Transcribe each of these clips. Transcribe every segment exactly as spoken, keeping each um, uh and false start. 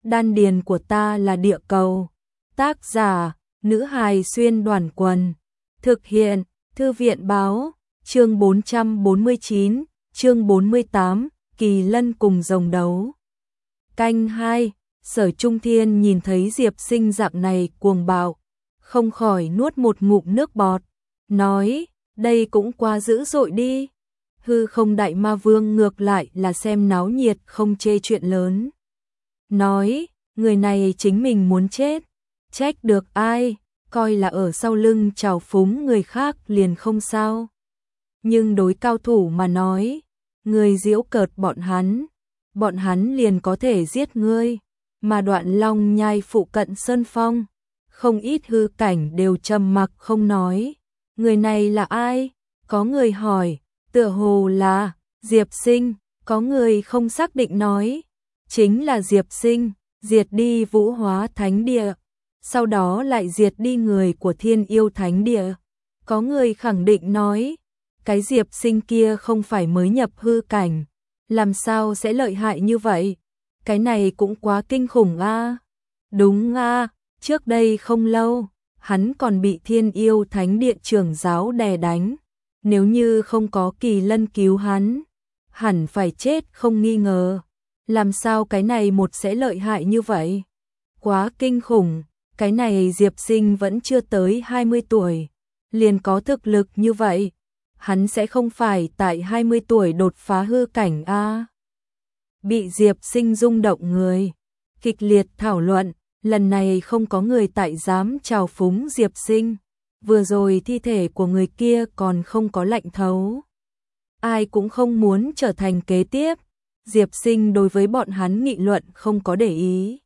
đan điền của ta là địa cầu. Tác giả, nữ hài xuyên đoàn quần. Thực hiện, thư viện báo, chương bốn trăm bốn mươi chín, chương bốn mươi tám, Kỳ Lân cùng rồng đấu. Canh hai, Sở Trung Thiên nhìn thấy Diệp Sinh dạng này cuồng bạo, không khỏi nuốt một ngụm nước bọt, nói, đây cũng quá dữ dội đi. Hư Không Đại Ma Vương ngược lại là xem náo nhiệt không chê chuyện lớn. Nói, người này chính mình muốn chết, trách được ai, coi là ở sau lưng trào phúng người khác liền không sao. Nhưng đối cao thủ mà nói, người giễu cợt bọn hắn, bọn hắn liền có thể giết ngươi, mà Đoạn Long Nhai phụ cận Sơn Phong, không ít hư cảnh đều trầm mặc không nói. Người này là ai? Có người hỏi, tựa hồ là Diệp Sinh, có người không xác định nói, chính là Diệp Sinh, diệt đi Vũ Hóa Thánh Địa, sau đó lại diệt đi người của Thiên Yêu Thánh Địa. Có người khẳng định nói, cái Diệp Sinh kia không phải mới nhập hư cảnh, làm sao sẽ lợi hại như vậy? Cái này cũng quá kinh khủng a. À? Đúng a, à, trước đây không lâu, hắn còn bị Thiên Yêu Thánh Địa trưởng giáo đè đánh, nếu như không có Kỳ Lân cứu hắn, hẳn phải chết không nghi ngờ. Làm sao cái này một sẽ lợi hại như vậy? Quá kinh khủng, cái này Diệp Sinh vẫn chưa tới hai mươi tuổi, liền có thực lực như vậy. Hắn sẽ không phải tại hai mươi tuổi đột phá hư cảnh a. À? Bị Diệp Sinh rung động người, kịch liệt thảo luận, lần này không có người tại dám trào phúng Diệp Sinh, vừa rồi thi thể của người kia còn không có lạnh thấu. Ai cũng không muốn trở thành kế tiếp. Diệp Sinh đối với bọn hắn nghị luận không có để ý,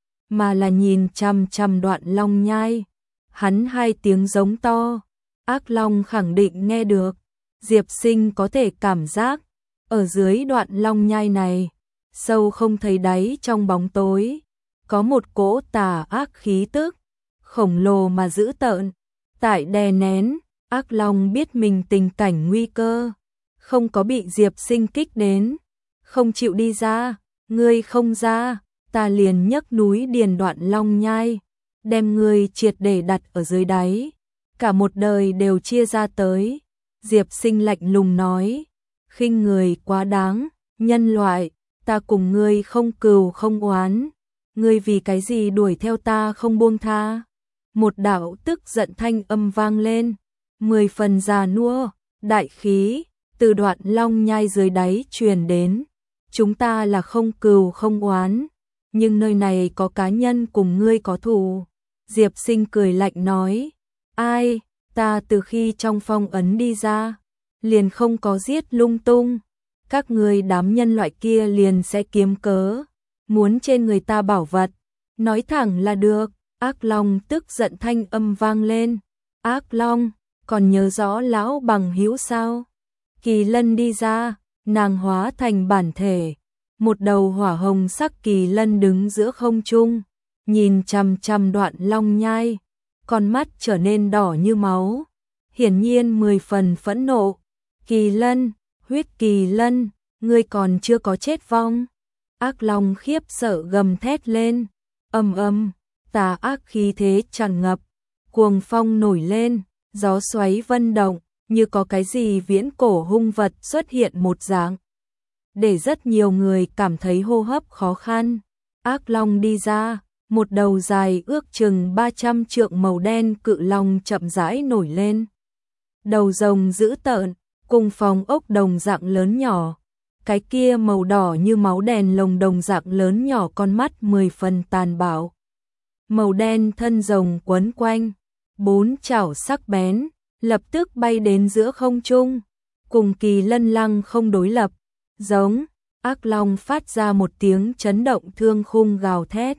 mà là nhìn chằm chằm Đoạn Long Nhai. Hắn hai tiếng giống to, ác long khẳng định nghe được. Diệp Sinh có thể cảm giác, ở dưới Đoạn Long Nhai này, sâu không thấy đáy trong bóng tối, có một cỗ tà ác khí tức, khổng lồ mà dữ tợn, tại đè nén. Ác long biết mình tình cảnh nguy cơ, không có bị Diệp Sinh kích đến, không chịu đi ra. Ngươi không ra, ta liền nhấc núi điền Đoạn Long Nhai, đem ngươi triệt để đặt ở dưới đáy, cả một đời đều chia ra tới. Diệp Sinh lạnh lùng nói, khinh người quá đáng, nhân loại, ta cùng ngươi không cừu không oán, ngươi vì cái gì đuổi theo ta không buông tha? Một đạo tức giận thanh âm vang lên, mười phần già nua, đại khí, từ Đoạn Long Nhai dưới đáy truyền đến. Chúng ta là không cừu không oán, nhưng nơi này có cá nhân cùng ngươi có thù. Diệp Sinh cười lạnh nói, ai, ta từ khi trong phong ấn đi ra, liền không có giết lung tung. Các ngươi đám nhân loại kia liền sẽ kiếm cớ, muốn trên người ta bảo vật, nói thẳng là được. Ác Long tức giận thanh âm vang lên, Ác Long, còn nhớ rõ lão bằng hữu sao? Kỳ Lân đi ra, nàng hóa thành bản thể, một đầu hỏa hồng sắc kỳ lân đứng giữa không trung, nhìn chằm chằm Đoạn Long Nhai, con mắt trở nên đỏ như máu, hiển nhiên mười phần phẫn nộ. Kỳ Lân, huyết kỳ lân, ngươi còn chưa có chết vong. Ác Long khiếp sợ gầm thét lên, ầm ầm, tà ác khí thế tràn ngập, cuồng phong nổi lên, gió xoáy vân động, như có cái gì viễn cổ hung vật xuất hiện một dạng, để rất nhiều người cảm thấy hô hấp khó khăn. Ác Long đi ra, một đầu dài ước chừng ba trăm trượng màu đen cự long chậm rãi nổi lên. Đầu rồng dữ tợn, cùng phòng ốc đồng dạng lớn nhỏ, cái kia màu đỏ như máu đèn lồng đồng dạng lớn nhỏ con mắt mười phần tàn bạo. Màu đen thân rồng quấn quanh, bốn chảo sắc bén, lập tức bay đến giữa không trung, cùng Kỳ Lân lăng không đối lập. Giống, Ác Long phát ra một tiếng chấn động thương khung gào thét.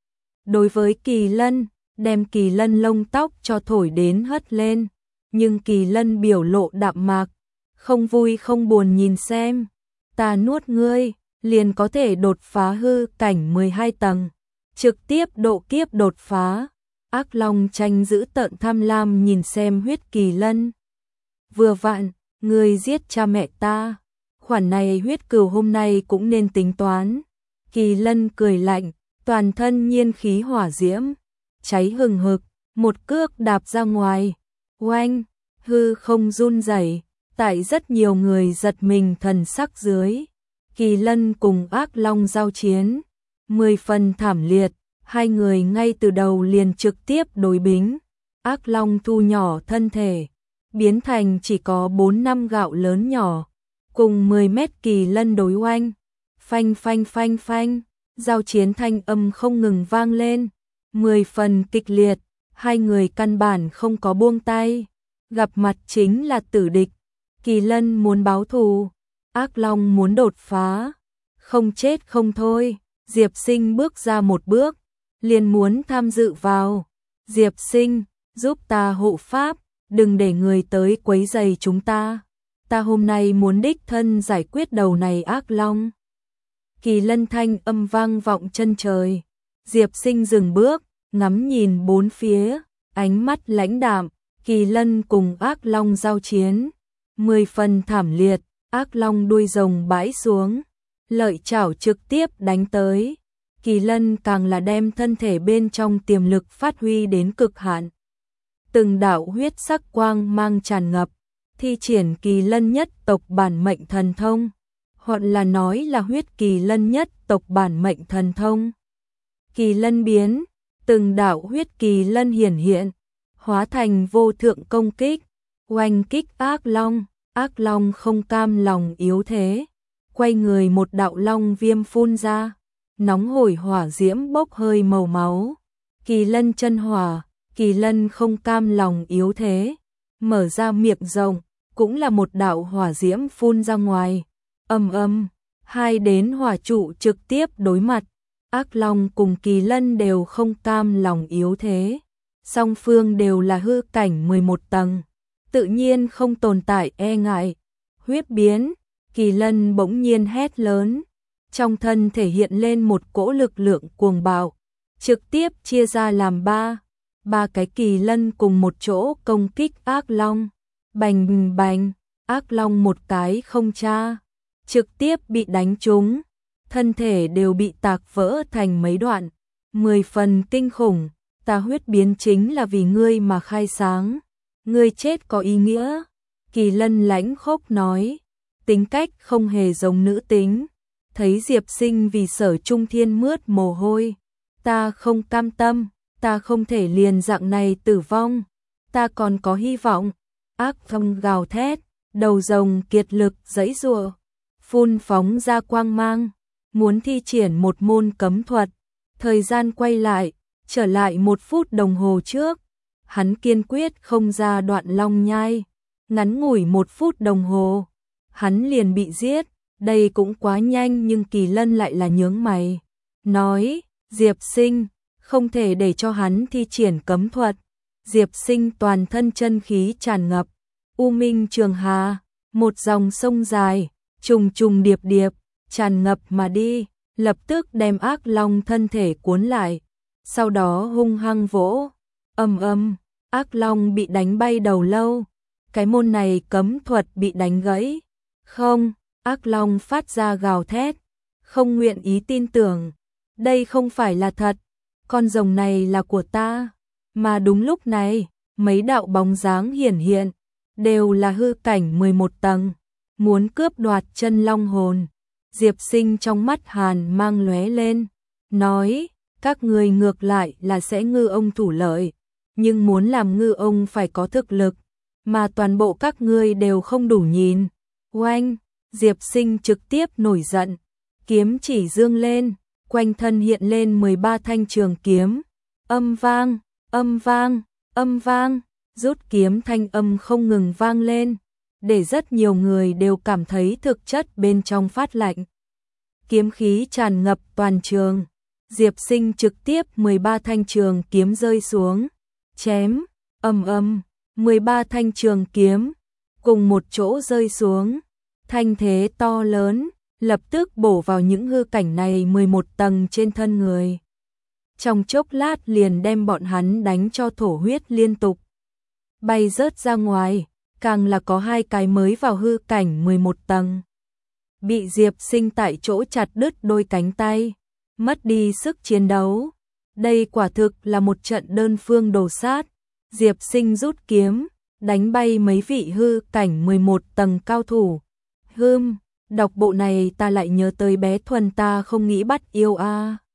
Đối với Kỳ Lân, đem Kỳ Lân lông tóc cho thổi đến hất lên, nhưng Kỳ Lân biểu lộ đạm mạc, không vui không buồn nhìn xem, ta nuốt ngươi, liền có thể đột phá hư cảnh mười hai tầng, trực tiếp độ kiếp đột phá. Ác Long tranh giữ tợn tham lam nhìn xem huyết Kỳ Lân. Vừa vặn, ngươi giết cha mẹ ta, khoản này huyết cừu hôm nay cũng nên tính toán. Kỳ Lân cười lạnh, toàn thân nhiên khí hỏa diễm, cháy hừng hực, một cước đạp ra ngoài, oanh, hư không run rẩy, tại rất nhiều người giật mình thần sắc dưới. Kỳ Lân cùng Ác Long giao chiến, mười phần thảm liệt, hai người ngay từ đầu liền trực tiếp đối bính. Ác Long thu nhỏ thân thể, biến thành chỉ có bốn năm gạo lớn nhỏ, cùng mười mét Kỳ Lân đối oanh, phanh phanh phanh phanh, giao chiến thanh âm không ngừng vang lên, mười phần kịch liệt, hai người căn bản không có buông tay, gặp mặt chính là tử địch. Kỳ Lân muốn báo thù, Ác Long muốn đột phá, không chết không thôi. Diệp Sinh bước ra một bước, liền muốn tham dự vào. Diệp Sinh, giúp ta hộ pháp, đừng để người tới quấy rầy chúng ta. Ta hôm nay muốn đích thân giải quyết đầu này Ác Long. Kỳ Lân thanh âm vang vọng chân trời. Diệp Sinh dừng bước, ngắm nhìn bốn phía, ánh mắt lãnh đạm. Kỳ Lân cùng Ác Long giao chiến, mười phần thảm liệt. Ác Long đuôi rồng bãi xuống, lợi chảo trực tiếp đánh tới. Kỳ Lân càng là đem thân thể bên trong tiềm lực phát huy đến cực hạn. Từng đạo huyết sắc quang mang tràn ngập, thi triển Kỳ Lân nhất tộc bản mệnh thần thông, hoặc là nói là huyết Kỳ Lân nhất tộc bản mệnh thần thông. Kỳ Lân biến, từng đạo huyết Kỳ Lân hiển hiện, hóa thành vô thượng công kích, oanh kích Ác Long. Ác Long không cam lòng yếu thế, quay người một đạo long viêm phun ra, nóng hổi hỏa diễm bốc hơi màu máu. Kỳ Lân chân hỏa, Kỳ Lân không cam lòng yếu thế, mở ra miệng rộng, cũng là một đạo hỏa diễm phun ra ngoài. Ầm ầm, hai đến hỏa trụ trực tiếp đối mặt. Ác Long cùng Kỳ Lân đều không cam lòng yếu thế, song phương đều là hư cảnh mười một tầng. Tự nhiên không tồn tại e ngại. Huyết biến, Kỳ Lân bỗng nhiên hét lớn, trong thân thể hiện lên một cỗ lực lượng cuồng bạo, trực tiếp chia ra làm ba, ba cái Kỳ Lân cùng một chỗ công kích Ác Long. Bành bành, Ác Long một cái không tra, trực tiếp bị đánh trúng, thân thể đều bị tạc vỡ thành mấy đoạn, mười phần kinh khủng. Ta huyết biến chính là vì ngươi mà khai sáng. Ngươi chết có ý nghĩa. Kỳ Lân lãnh khốc nói, tính cách không hề giống nữ tính. Thấy Diệp Sinh vì Sở Trung Thiên mướt mồ hôi, ta không cam tâm, ta không thể liền dạng này tử vong, ta còn có hy vọng. Ác Long gào thét, đầu rồng kiệt lực giãy giụa, phun phóng ra quang mang, muốn thi triển một môn cấm thuật. Thời gian quay lại, trở lại một phút đồng hồ trước. Hắn kiên quyết không ra đoạn long nhai, ngắn ngủi một phút đồng hồ, hắn liền bị giết, đây cũng quá nhanh. Nhưng Kỳ Lân lại là nhướng mày, nói, Diệp Sinh, không thể để cho hắn thi triển cấm thuật. Diệp Sinh toàn thân chân khí tràn ngập, U Minh Trường Hà, một dòng sông dài, trùng trùng điệp điệp, tràn ngập mà đi, lập tức đem Ác Long thân thể cuốn lại, sau đó hung hăng vỗ. Ầm ầm, Ác Long bị đánh bay đầu lâu, cái môn này cấm thuật bị đánh gãy. Không, Ác Long phát ra gào thét, không nguyện ý tin tưởng, đây không phải là thật, con rồng này là của ta. Mà đúng lúc này, mấy đạo bóng dáng hiển hiện, đều là hư cảnh mười một tầng, muốn cướp đoạt chân long hồn. Diệp Sinh trong mắt hàn mang lóe lên, nói, các người ngược lại là sẽ ngư ông thủ lợi, nhưng muốn làm ngư ông phải có thực lực, mà toàn bộ các ngươi đều không đủ nhìn. Oanh, Diệp Sinh trực tiếp nổi giận, kiếm chỉ dương lên, quanh thân hiện lên mười ba thanh trường kiếm, âm vang, âm vang, âm vang, rút kiếm thanh âm không ngừng vang lên, để rất nhiều người đều cảm thấy thực chất bên trong phát lạnh. Kiếm khí tràn ngập toàn trường, Diệp Sinh trực tiếp mười ba thanh trường kiếm rơi xuống, chém, ầm ầm, mười ba thanh trường kiếm cùng một chỗ rơi xuống, thanh thế to lớn, lập tức bổ vào những hư cảnh này mười một tầng trên thân người. Trong chốc lát liền đem bọn hắn đánh cho thổ huyết liên tục, bay rớt ra ngoài, càng là có hai cái mới vào hư cảnh mười một tầng. Bị Diệp Sinh tại chỗ chặt đứt đôi cánh tay, mất đi sức chiến đấu. Đây quả thực là một trận đơn phương đồ sát. Diệp Sinh rút kiếm, đánh bay mấy vị hư cảnh mười một tầng cao thủ. Hừm, đọc bộ này ta lại nhớ tới bé Thuần ta không nghĩ bắt yêu a.